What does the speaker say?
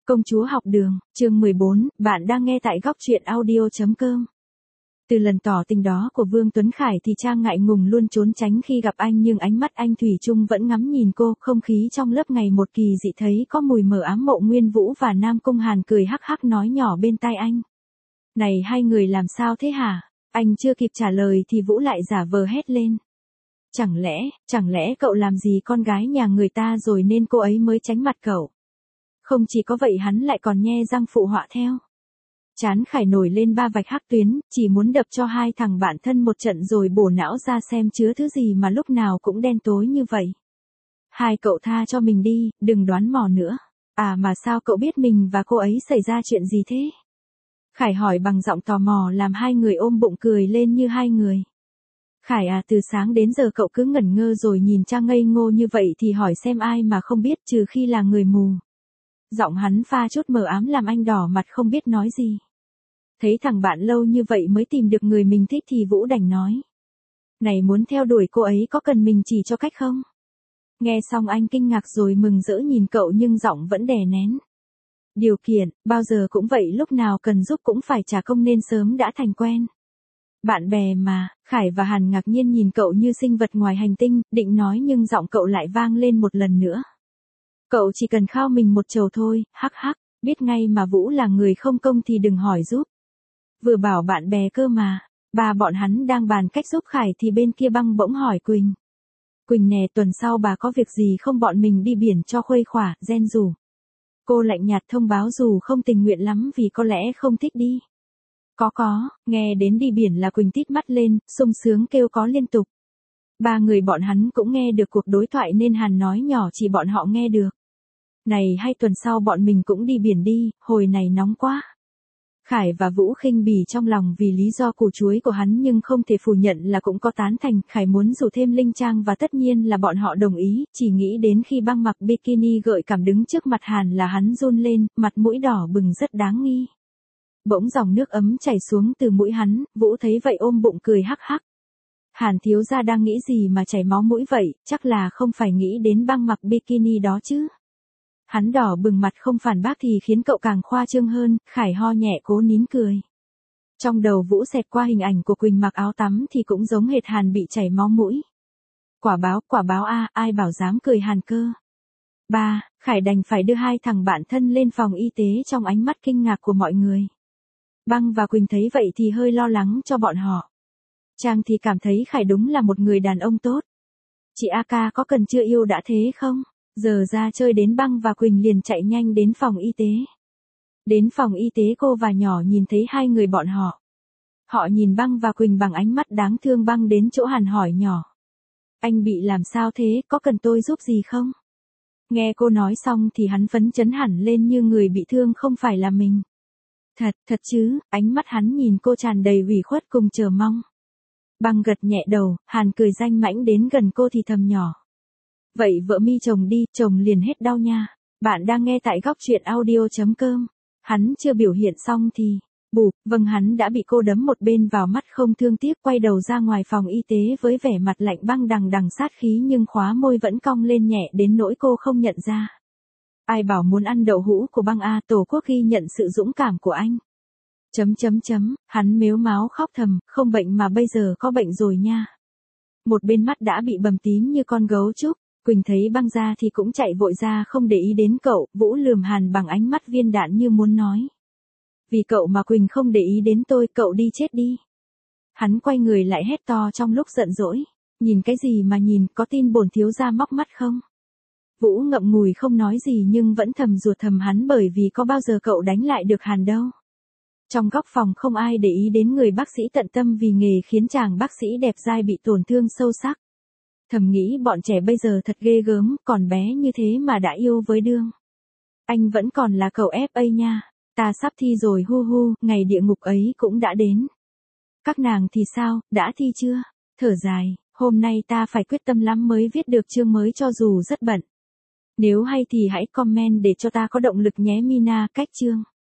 Công chúa học đường, chương 14, bạn đang nghe tại góc truyện audio.com. Từ lần tỏ tình đó của Vương Tuấn Khải thì Trang ngại ngùng luôn trốn tránh khi gặp anh, nhưng ánh mắt anh thủy chung vẫn ngắm nhìn cô. Không khí trong lớp ngày một kỳ dị, thấy có mùi mờ ám. Mộ Nguyên Vũ và Nam Cung Hàn cười hắc hắc nói nhỏ bên tai anh. Này, hai người làm sao thế hả? Anh chưa kịp trả lời thì Vũ lại giả vờ hét lên. Chẳng lẽ cậu làm gì con gái nhà người ta rồi nên cô ấy mới tránh mặt cậu? Không chỉ có vậy, hắn lại còn nhe răng phụ họa theo. Trán Khải nổi lên ba vạch hắc tuyến, chỉ muốn đập cho hai thằng bạn thân một trận rồi bổ não ra xem chứa thứ gì mà lúc nào cũng đen tối như vậy. Hai cậu tha cho mình đi, đừng đoán mò nữa. À mà sao cậu biết mình và cô ấy xảy ra chuyện gì thế? Khải hỏi bằng giọng tò mò, làm hai người ôm bụng cười lên như hai người. Khải à, từ sáng đến giờ cậu cứ ngẩn ngơ rồi nhìn Trang ngây ngô như vậy thì hỏi xem ai mà không biết, trừ khi là người mù. Giọng hắn pha chút mờ ám làm anh đỏ mặt không biết nói gì. Thấy thằng bạn lâu như vậy mới tìm được người mình thích thì Vũ đành nói. Này, muốn theo đuổi cô ấy có cần mình chỉ cho cách không? Nghe xong anh kinh ngạc rồi mừng rỡ nhìn cậu, nhưng giọng vẫn đè nén. Điều kiện, bao giờ cũng vậy, lúc nào cần giúp cũng phải trả công nên sớm đã thành quen. Bạn bè mà. Khải và Hàn ngạc nhiên nhìn cậu như sinh vật ngoài hành tinh, định nói nhưng giọng cậu lại vang lên một lần nữa. Cậu chỉ cần khao mình một chầu thôi, hắc hắc, biết ngay mà Vũ là người không công thì đừng hỏi giúp. Vừa bảo bạn bè cơ mà. Ba bọn hắn đang bàn cách giúp Khải thì bên kia Băng bỗng hỏi Quỳnh. Quỳnh nè, tuần sau bà có việc gì không, bọn mình đi biển cho khuây khỏa, Gen rủ. Cô lạnh nhạt thông báo dù không tình nguyện lắm vì có lẽ không thích đi. Có, nghe đến đi biển là Quỳnh tít mắt lên, sung sướng kêu có liên tục. Ba người bọn hắn cũng nghe được cuộc đối thoại nên Hàn nói nhỏ chỉ bọn họ nghe được. Này, hay tuần sau bọn mình cũng đi biển đi, hồi này nóng quá. Khải và Vũ khinh bỉ trong lòng vì lý do củ chuối của hắn, nhưng không thể phủ nhận là cũng có tán thành. Khải muốn rủ thêm Linh Trang và tất nhiên là bọn họ đồng ý, chỉ nghĩ đến khi Băng mặc bikini gợi cảm đứng trước mặt Hàn là hắn run lên, mặt mũi đỏ bừng rất đáng nghi. Bỗng dòng nước ấm chảy xuống từ mũi hắn, Vũ thấy vậy ôm bụng cười hắc hắc. Hàn thiếu gia đang nghĩ gì mà chảy máu mũi vậy, chắc là không phải nghĩ đến Băng mặc bikini đó chứ. Hắn đỏ bừng mặt không phản bác thì khiến cậu càng khoa trương hơn. Khải ho nhẹ cố nín cười. Trong đầu Vũ xẹt qua hình ảnh của Quỳnh mặc áo tắm thì cũng giống hệt Hàn bị chảy máu mũi. Quả báo a, ai bảo dám cười Hàn cơ. Ba, Khải đành phải đưa hai thằng bạn thân lên phòng y tế trong ánh mắt kinh ngạc của mọi người. Băng và Quỳnh thấy vậy thì hơi lo lắng cho bọn họ. Trang thì cảm thấy Khải đúng là một người đàn ông tốt. Chị A có cần chưa yêu đã thế không? Giờ ra chơi đến Băng và Quỳnh liền chạy nhanh đến phòng y tế. Đến phòng y tế cô và nhỏ nhìn thấy hai người bọn họ. Họ nhìn Băng và Quỳnh bằng ánh mắt đáng thương. Băng đến chỗ Hàn hỏi nhỏ. Anh bị làm sao thế, có cần tôi giúp gì không? Nghe cô nói xong thì hắn phấn chấn hẳn lên như người bị thương không phải là mình. Thật chứ, ánh mắt hắn nhìn cô tràn đầy ủy khuất cùng chờ mong. Băng gật nhẹ đầu, Hàn cười danh mãnh đến gần cô thì thầm nhỏ. Vậy vợ mi chồng đi, chồng liền hết đau nha. Bạn đang nghe tại góc truyện audio.com. Hắn chưa biểu hiện xong thì, vâng, hắn đã bị cô đấm một bên vào mắt không thương tiếc, quay đầu ra ngoài phòng y tế với vẻ mặt lạnh băng đằng sát khí, nhưng khóa môi vẫn cong lên nhẹ đến nỗi cô không nhận ra. Ai bảo muốn ăn đậu hũ của Băng a, Tổ quốc ghi nhận sự dũng cảm của anh. Hắn mếu máo khóc thầm, không bệnh mà bây giờ có bệnh rồi nha. Một bên mắt đã bị bầm tím như con gấu trúc. Quỳnh thấy Băng ra thì cũng chạy vội ra không để ý đến cậu. Vũ lườm Hàn bằng ánh mắt viên đạn như muốn nói. Vì cậu mà Quỳnh không để ý đến tôi, cậu đi chết đi. Hắn quay người lại hét to trong lúc giận dỗi. Nhìn cái gì mà nhìn, có tin bổn thiếu gia móc mắt không? Vũ ngậm ngùi không nói gì nhưng vẫn thầm ruột thầm hắn, bởi vì có bao giờ cậu đánh lại được Hàn đâu. Trong góc phòng không ai để ý đến người bác sĩ tận tâm vì nghề khiến chàng bác sĩ đẹp dai bị tổn thương sâu sắc. Thầm nghĩ bọn trẻ bây giờ thật ghê gớm, còn bé như thế mà đã yêu với đương. Anh vẫn còn là cậu FA nha. Ta sắp thi rồi, hu, ngày địa ngục ấy cũng đã đến. Các nàng thì sao, đã thi chưa? Thở dài, hôm nay ta phải quyết tâm lắm mới viết được chương mới cho dù rất bận. Nếu hay thì hãy comment để cho ta có động lực nhé Mina. Cách chương.